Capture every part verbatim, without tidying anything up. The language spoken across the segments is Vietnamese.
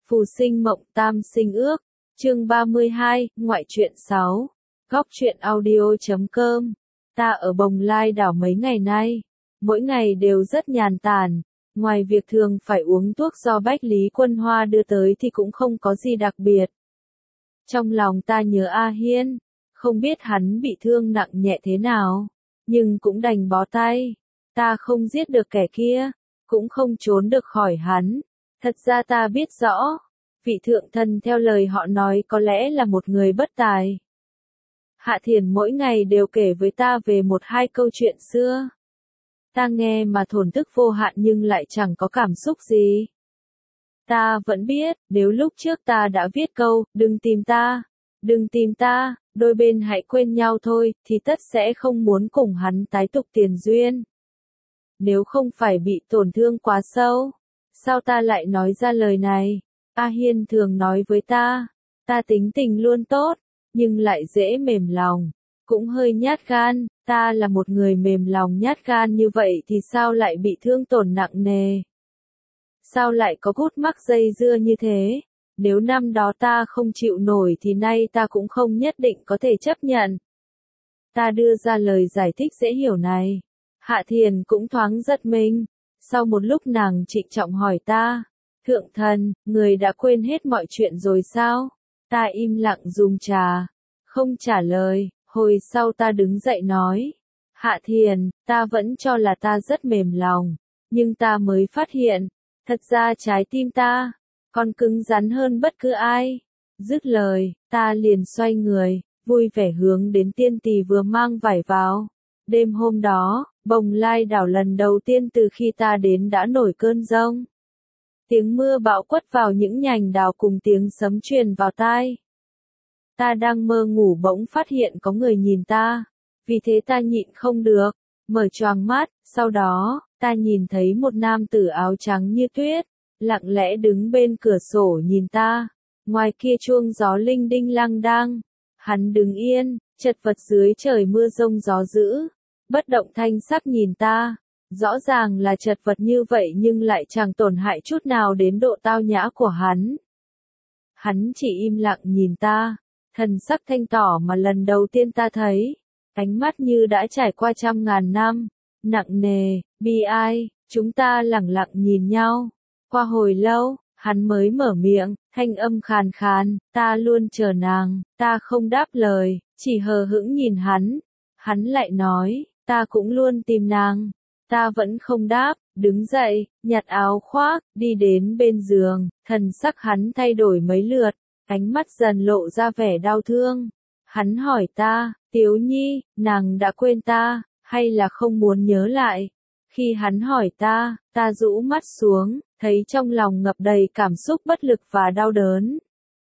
Phù sinh mộng tam sinh ước, chương ba mươi hai, ngoại truyện sáu, góc truyện audio.com. Ta ở Bồng Lai đảo mấy ngày nay, mỗi ngày đều rất nhàn tản, ngoài việc thường phải uống thuốc do Bách Lý Quân Hoa đưa tới thì cũng không có gì đặc biệt. Trong lòng ta nhớ A Hiên, không biết hắn bị thương nặng nhẹ thế nào, nhưng cũng đành bó tay. Ta không giết được kẻ kia, cũng không trốn được khỏi hắn. Thật ra ta biết rõ, vị thượng thần theo lời họ nói có lẽ là một người bất tài. Hạ Thiền mỗi ngày đều kể với ta về một hai câu chuyện xưa. Ta nghe mà thổn thức vô hạn nhưng lại chẳng có cảm xúc gì. Ta vẫn biết, nếu lúc trước ta đã viết câu, đừng tìm ta, đừng tìm ta, đôi bên hãy quên nhau thôi, thì tất sẽ không muốn cùng hắn tái tục tiền duyên. Nếu không phải bị tổn thương quá sâu, sao ta lại nói ra lời này? A Hiên thường nói với ta, ta tính tình luôn tốt, nhưng lại dễ mềm lòng, cũng hơi nhát gan. Ta là một người mềm lòng nhát gan như vậy thì sao lại bị thương tổn nặng nề? Sao lại có gút mắc dây dưa như thế? Nếu năm đó ta không chịu nổi thì nay ta cũng không nhất định có thể chấp nhận. Ta đưa ra lời giải thích dễ hiểu này. Hạ Thiền cũng thoáng giật mình. Sau một lúc nàng trịnh trọng hỏi ta, thượng thần, người đã quên hết mọi chuyện rồi sao? Ta im lặng dùng trà, không trả lời. Hồi sau ta đứng dậy nói, Hạ Thiền, ta vẫn cho là ta rất mềm lòng, nhưng ta mới phát hiện, thật ra trái tim ta còn cứng rắn hơn bất cứ ai. Dứt lời, ta liền xoay người, vui vẻ hướng đến tiên tỳ vừa mang vải vào. Đêm hôm đó, Bồng Lai đảo lần đầu tiên từ khi ta đến đã nổi cơn giông. Tiếng mưa bão quất vào những nhành đào cùng tiếng sấm truyền vào tai. Ta đang mơ ngủ bỗng phát hiện có người nhìn ta, vì thế ta nhịn không được, mở choàng mắt, sau đó, ta nhìn thấy một nam tử áo trắng như tuyết, lặng lẽ đứng bên cửa sổ nhìn ta, ngoài kia chuông gió linh đinh lăng đăng, hắn đứng yên, chật vật dưới trời mưa rông gió dữ, bất động thanh sắc nhìn ta, rõ ràng là chật vật như vậy nhưng lại chẳng tổn hại chút nào đến độ tao nhã của hắn. Hắn chỉ im lặng nhìn ta. Thần sắc thanh tỏ mà lần đầu tiên ta thấy, ánh mắt như đã trải qua trăm ngàn năm, nặng nề, bi ai. Chúng ta lẳng lặng nhìn nhau. Qua hồi lâu, hắn mới mở miệng, thanh âm khàn khàn, ta luôn chờ nàng. Ta không đáp lời, chỉ hờ hững nhìn hắn. Hắn lại nói, ta cũng luôn tìm nàng. Ta vẫn không đáp, đứng dậy, nhặt áo khoác, đi đến bên giường. Thần sắc hắn thay đổi mấy lượt. Ánh mắt dần lộ ra vẻ đau thương. Hắn hỏi ta, Tiếu Nhi, nàng đã quên ta, hay là không muốn nhớ lại? Khi hắn hỏi ta, ta rũ mắt xuống, thấy trong lòng ngập đầy cảm xúc bất lực và đau đớn.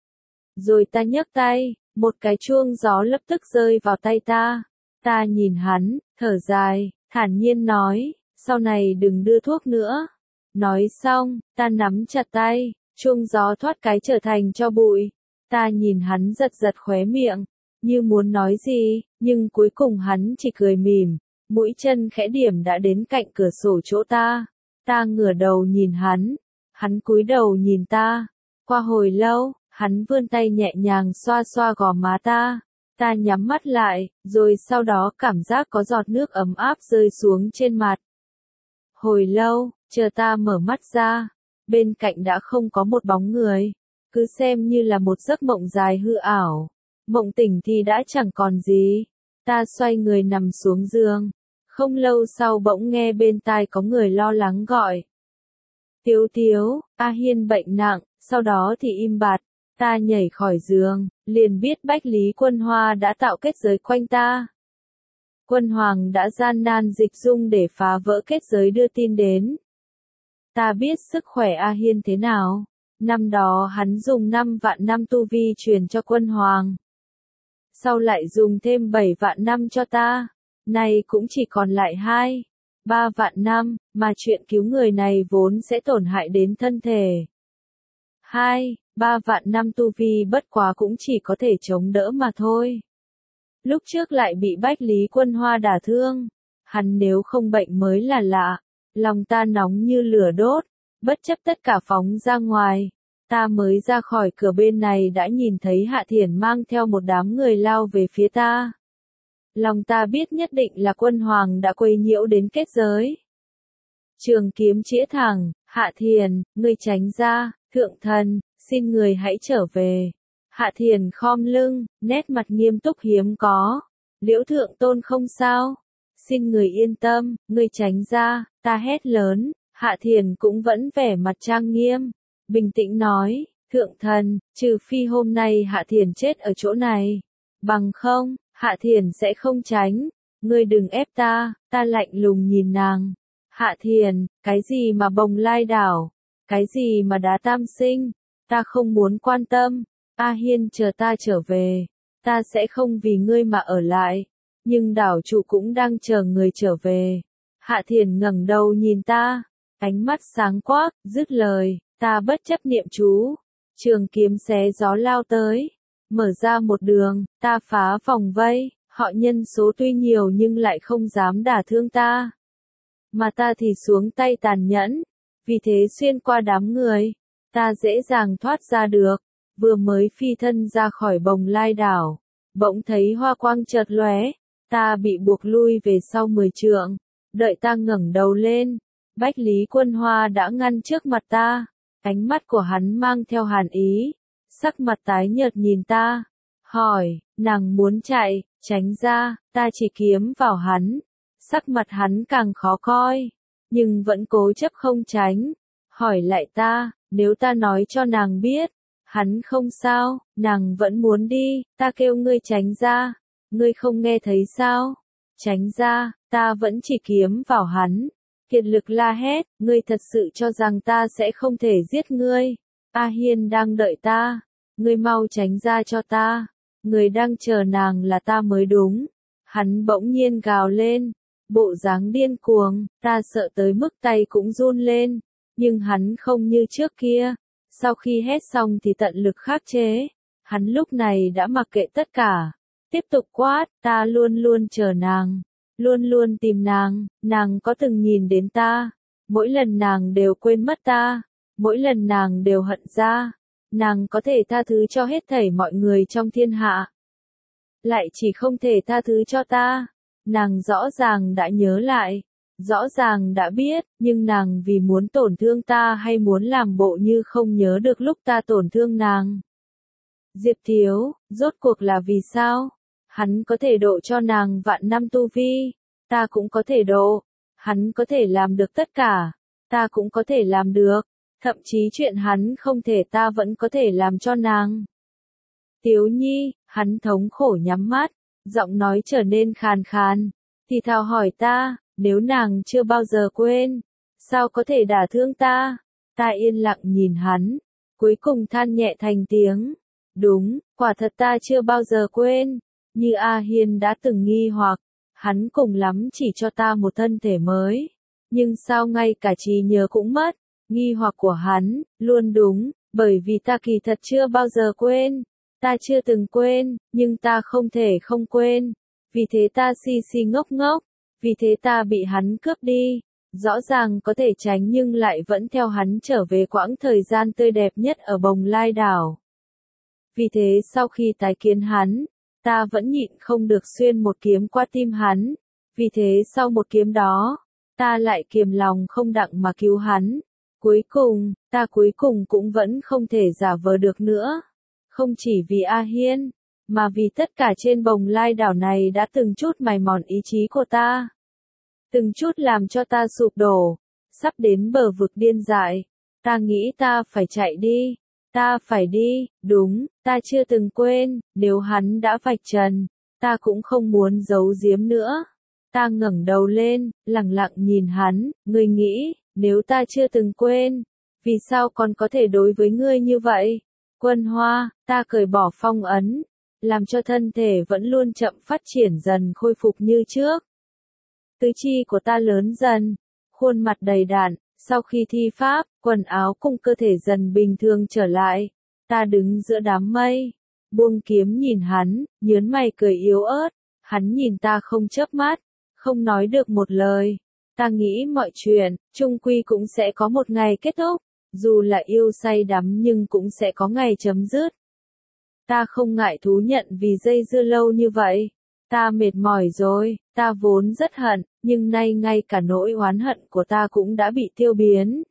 Rồi ta nhấc tay, một cái chuông gió lập tức rơi vào tay ta. Ta nhìn hắn, thở dài, thản nhiên nói, sau này đừng đưa thuốc nữa. Nói xong, ta nắm chặt tay. Chuông gió thoát cái trở thành tro bụi. Ta nhìn hắn giật giật khóe miệng, như muốn nói gì, nhưng cuối cùng hắn chỉ cười mỉm, mũi chân khẽ điểm đã đến cạnh cửa sổ chỗ ta. Ta ngửa đầu nhìn hắn, hắn cúi đầu nhìn ta. Qua hồi lâu, hắn vươn tay nhẹ nhàng xoa xoa gò má ta. Ta nhắm mắt lại, rồi sau đó cảm giác có giọt nước ấm áp rơi xuống trên mặt. Hồi lâu, chờ ta mở mắt ra. Bên cạnh đã không có một bóng người, cứ xem như là một giấc mộng dài hư ảo. Mộng tỉnh thì đã chẳng còn gì. Ta xoay người nằm xuống giường. Không lâu sau bỗng nghe bên tai có người lo lắng gọi. Tiếu Tiếu, A Hiên bệnh nặng, sau đó thì im bặt. Ta nhảy khỏi giường, liền biết Bách Lý Quân Hoa đã tạo kết giới quanh ta. Quân Hoàng đã gian nan dịch dung để phá vỡ kết giới đưa tin đến. Ta biết sức khỏe A Hiên thế nào. Năm đó hắn dùng năm vạn năm tu vi truyền cho Quân Hoàng. Sau lại dùng thêm bảy vạn năm cho ta. Nay cũng chỉ còn lại hai, ba vạn năm, mà chuyện cứu người này vốn sẽ tổn hại đến thân thể. Hai, ba vạn năm tu vi bất quá cũng chỉ có thể chống đỡ mà thôi. Lúc trước lại bị Bách Lý Quân Hoa đả thương. Hắn nếu không bệnh mới là lạ. Lòng ta nóng như lửa đốt, bất chấp tất cả phóng ra ngoài. Ta mới ra khỏi cửa bên này đã nhìn thấy Hạ Thiền mang theo một đám người lao về phía ta. Lòng ta biết nhất định là quân hoàng đã quấy nhiễu đến kết giới. Trường kiếm chĩa thẳng, Hạ Thiền, ngươi tránh ra, thượng thần, xin người hãy trở về. Hạ Thiền khom lưng, nét mặt nghiêm túc hiếm có. Liễu thượng tôn không sao. Xin người yên tâm, ngươi tránh ra, ta hét lớn. Hạ Thiền cũng vẫn vẻ mặt trang nghiêm, bình tĩnh nói, thượng thần, trừ phi hôm nay Hạ Thiền chết ở chỗ này. Bằng không, Hạ Thiền sẽ không tránh. Ngươi đừng ép ta, ta lạnh lùng nhìn nàng. Hạ Thiền, cái gì mà Bồng Lai đảo? Cái gì mà đá tam sinh? Ta không muốn quan tâm. A Hiên chờ ta trở về. Ta sẽ không vì ngươi mà ở lại. Nhưng đảo chủ cũng đang chờ người trở về. Hạ Thiền ngẩng đầu nhìn ta. Ánh mắt sáng quắc, dứt lời, ta bất chấp niệm chú. Trường kiếm xé gió lao tới. Mở ra một đường, ta phá vòng vây. Họ nhân số tuy nhiều nhưng lại không dám đả thương ta. Mà ta thì xuống tay tàn nhẫn. Vì thế xuyên qua đám người, ta dễ dàng thoát ra được. Vừa mới phi thân ra khỏi Bồng Lai đảo, bỗng thấy hoa quang chợt lóe, ta bị buộc lui về sau mười trượng. Đợi ta ngẩng đầu lên, Bách Lý Quân Hoa đã ngăn trước mặt ta. Ánh mắt của hắn mang theo hàn ý, sắc mặt tái nhợt nhìn ta, hỏi, nàng muốn chạy, tránh ra. Ta chỉ kiếm vào hắn, sắc mặt hắn càng khó coi, nhưng vẫn cố chấp không tránh. Hỏi lại ta, nếu ta nói cho nàng biết, hắn không sao, nàng vẫn muốn đi. Ta kêu ngươi tránh ra, ngươi không nghe thấy sao? Tránh ra, ta vẫn chỉ kiếm vào hắn. Kiệt lực la hét, ngươi thật sự cho rằng ta sẽ không thể giết ngươi? A Hiên đang đợi ta, ngươi mau tránh ra cho ta. Người đang chờ nàng là ta mới đúng. Hắn bỗng nhiên gào lên, bộ dáng điên cuồng, ta sợ tới mức tay cũng run lên. Nhưng hắn không như trước kia, sau khi hét xong thì tận lực khắc chế. Hắn lúc này đã mặc kệ tất cả, tiếp tục quát, ta luôn luôn chờ nàng, luôn luôn tìm nàng. Nàng có từng nhìn đến ta, mỗi lần nàng đều quên mất ta, mỗi lần nàng đều hận ra. Nàng có thể tha thứ cho hết thảy mọi người trong thiên hạ, lại chỉ không thể tha thứ cho ta. Nàng rõ ràng đã nhớ lại, rõ ràng đã biết, nhưng nàng vì muốn tổn thương ta hay muốn làm bộ như không nhớ được lúc ta tổn thương nàng. Diệp Thiếu, rốt cuộc là vì sao? Hắn có thể độ cho nàng vạn năm tu vi, ta cũng có thể độ. Hắn có thể làm được tất cả, ta cũng có thể làm được. Thậm chí chuyện hắn không thể ta vẫn có thể làm cho nàng. Tiếu Nhi, hắn thống khổ nhắm mắt, giọng nói trở nên khàn khàn, thì thào hỏi ta, nếu nàng chưa bao giờ quên, sao có thể đả thương ta? Ta yên lặng nhìn hắn, cuối cùng than nhẹ thành tiếng. Đúng, quả thật ta chưa bao giờ quên. Như A Hiên đã từng nghi hoặc, hắn cùng lắm chỉ cho ta một thân thể mới. Nhưng sao ngay cả trí nhớ cũng mất? Nghi hoặc của hắn, luôn đúng, bởi vì ta kỳ thật chưa bao giờ quên. Ta chưa từng quên, nhưng ta không thể không quên. Vì thế ta si si ngốc ngốc, vì thế ta bị hắn cướp đi. Rõ ràng có thể tránh nhưng lại vẫn theo hắn trở về quãng thời gian tươi đẹp nhất ở Bồng Lai đảo. Vì thế sau khi tái kiến hắn, ta vẫn nhịn không được xuyên một kiếm qua tim hắn. Vì thế sau một kiếm đó, ta lại kiềm lòng không đặng mà cứu hắn. Cuối cùng, ta cuối cùng cũng vẫn không thể giả vờ được nữa. Không chỉ vì A Hiên, mà vì tất cả trên Bồng Lai đảo này đã từng chút mài mòn ý chí của ta. Từng chút làm cho ta sụp đổ, sắp đến bờ vực điên dại. Ta nghĩ ta phải chạy đi, ta phải đi, đúng, ta chưa từng quên, nếu hắn đã vạch trần, ta cũng không muốn giấu giếm nữa. Ta ngẩng đầu lên, lặng lặng nhìn hắn, ngươi nghĩ, nếu ta chưa từng quên, vì sao còn có thể đối với ngươi như vậy? Quân Hoa, ta cởi bỏ phong ấn, làm cho thân thể vẫn luôn chậm phát triển dần khôi phục như trước. Tứ chi của ta lớn dần, khuôn mặt đầy đặn, sau khi thi pháp, quần áo cùng cơ thể dần bình thường trở lại. Ta đứng giữa đám mây, buông kiếm nhìn hắn, nhớn mày cười yếu ớt. Hắn nhìn ta không chớp mắt, không nói được một lời. Ta nghĩ mọi chuyện, chung quy cũng sẽ có một ngày kết thúc. Dù là yêu say đắm nhưng cũng sẽ có ngày chấm dứt. Ta không ngại thú nhận vì dây dưa lâu như vậy. Ta mệt mỏi rồi, ta vốn rất hận, nhưng nay ngay cả nỗi oán hận của ta cũng đã bị tiêu biến.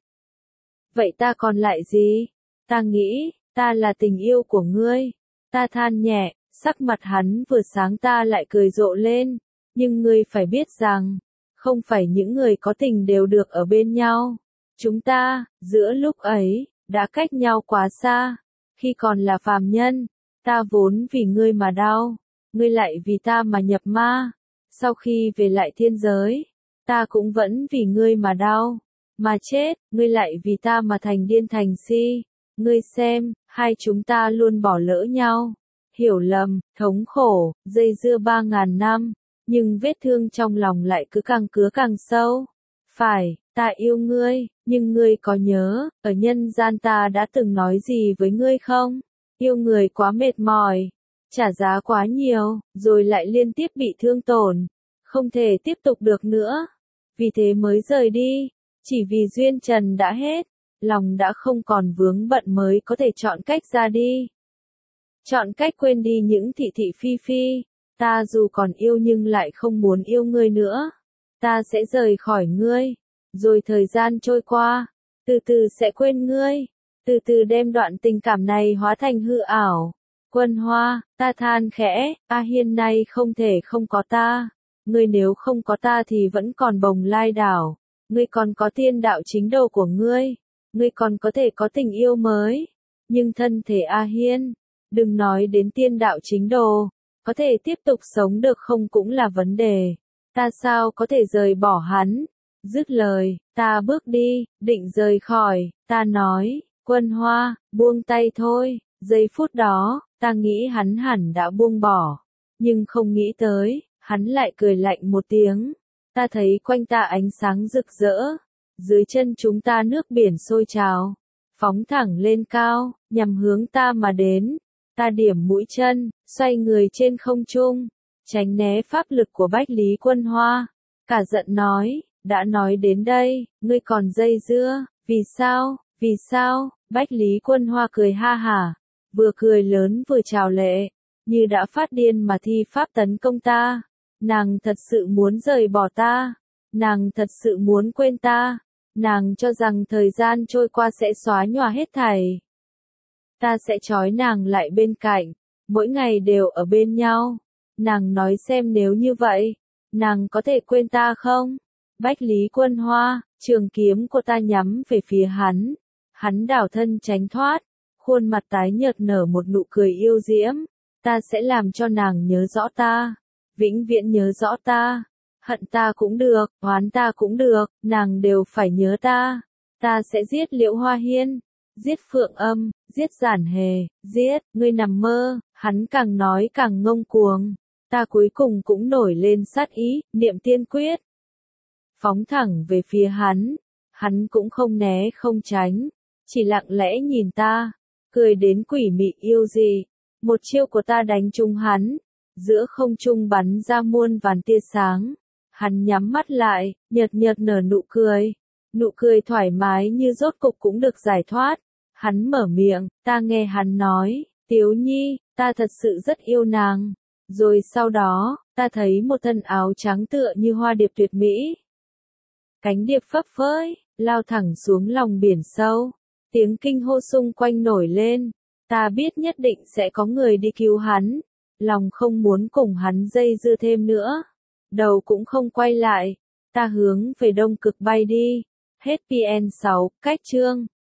Vậy ta còn lại gì? Ta nghĩ, ta là tình yêu của ngươi. Ta than nhẹ, sắc mặt hắn vừa sáng ta lại cười rộ lên. Nhưng ngươi phải biết rằng, không phải những người có tình đều được ở bên nhau. Chúng ta, giữa lúc ấy, đã cách nhau quá xa. Khi còn là phàm nhân, ta vốn vì ngươi mà đau, ngươi lại vì ta mà nhập ma. Sau khi về lại thiên giới, ta cũng vẫn vì ngươi mà đau, mà chết, ngươi lại vì ta mà thành điên thành si. Ngươi xem, hai chúng ta luôn bỏ lỡ nhau, hiểu lầm, thống khổ, dây dưa ba ngàn năm, nhưng vết thương trong lòng lại cứ càng cứa càng sâu. Phải, ta yêu ngươi, nhưng ngươi có nhớ, ở nhân gian ta đã từng nói gì với ngươi không? Yêu người quá mệt mỏi, trả giá quá nhiều, rồi lại liên tiếp bị thương tổn, không thể tiếp tục được nữa. Vì thế mới rời đi, chỉ vì duyên trần đã hết, lòng đã không còn vướng bận mới có thể chọn cách ra đi. Chọn cách quên đi những thị thị phi phi, ta dù còn yêu nhưng lại không muốn yêu ngươi nữa. Ta sẽ rời khỏi ngươi, rồi thời gian trôi qua, từ từ sẽ quên ngươi, từ từ đem đoạn tình cảm này hóa thành hư ảo. Quân Hoa, ta than khẽ, A Hiên nay không thể không có ta. Ngươi nếu không có ta thì vẫn còn Bồng Lai đảo. Ngươi còn có tiên đạo chính đồ của ngươi. Ngươi còn có thể có tình yêu mới. Nhưng thân thể A Hiên, đừng nói đến tiên đạo chính đồ, có thể tiếp tục sống được không cũng là vấn đề. Ta sao có thể rời bỏ hắn? Dứt lời, ta bước đi, định rời khỏi, ta nói, Quân Hoa, buông tay thôi. Giây phút đó, ta nghĩ hắn hẳn đã buông bỏ, nhưng không nghĩ tới, hắn lại cười lạnh một tiếng. Ta thấy quanh ta ánh sáng rực rỡ, dưới chân chúng ta nước biển sôi trào, phóng thẳng lên cao, nhằm hướng ta mà đến. Ta điểm mũi chân, xoay người trên không trung, tránh né pháp lực của Bách Lý Quân Hoa. Cả giận nói, đã nói đến đây, ngươi còn dây dưa, vì sao, vì sao? Bách Lý Quân Hoa cười ha hả, vừa cười lớn vừa trào lệ, như đã phát điên mà thi pháp tấn công ta. Nàng thật sự muốn rời bỏ ta, nàng thật sự muốn quên ta, nàng cho rằng thời gian trôi qua sẽ xóa nhòa hết thảy. Ta sẽ trói nàng lại bên cạnh, mỗi ngày đều ở bên nhau. Nàng nói xem nếu như vậy, nàng có thể quên ta không? Bách Lý Quân Hoa, trường kiếm của ta nhắm về phía hắn. Hắn đảo thân tránh thoát, khuôn mặt tái nhợt nở một nụ cười yêu diễm. Ta sẽ làm cho nàng nhớ rõ ta, vĩnh viễn nhớ rõ ta. Hận ta cũng được, oán ta cũng được, nàng đều phải nhớ ta. Ta sẽ giết Liễu Hoa Hiên, giết Phượng Âm, giết Giản Hề, giết, ngươi nằm mơ. Hắn càng nói càng ngông cuồng. Ta cuối cùng cũng nổi lên sát ý, niệm tiên quyết. Phóng thẳng về phía hắn, hắn cũng không né không tránh, chỉ lặng lẽ nhìn ta, cười đến quỷ mị yêu dị. Một chiêu của ta đánh trúng hắn, giữa không trung bắn ra muôn vàn tia sáng. Hắn nhắm mắt lại, nhợt nhợt nở nụ cười, nụ cười thoải mái như rốt cục cũng được giải thoát. Hắn mở miệng, ta nghe hắn nói, Tiếu Nhi, ta thật sự rất yêu nàng. Rồi sau đó, ta thấy một thân áo trắng tựa như hoa điệp tuyệt mỹ. Cánh điệp phấp phới, lao thẳng xuống lòng biển sâu. Tiếng kinh hô xung quanh nổi lên. Ta biết nhất định sẽ có người đi cứu hắn. Lòng không muốn cùng hắn dây dưa thêm nữa. Đầu cũng không quay lại. Ta hướng về Đông Cực bay đi. Happy End sáu, cách chương.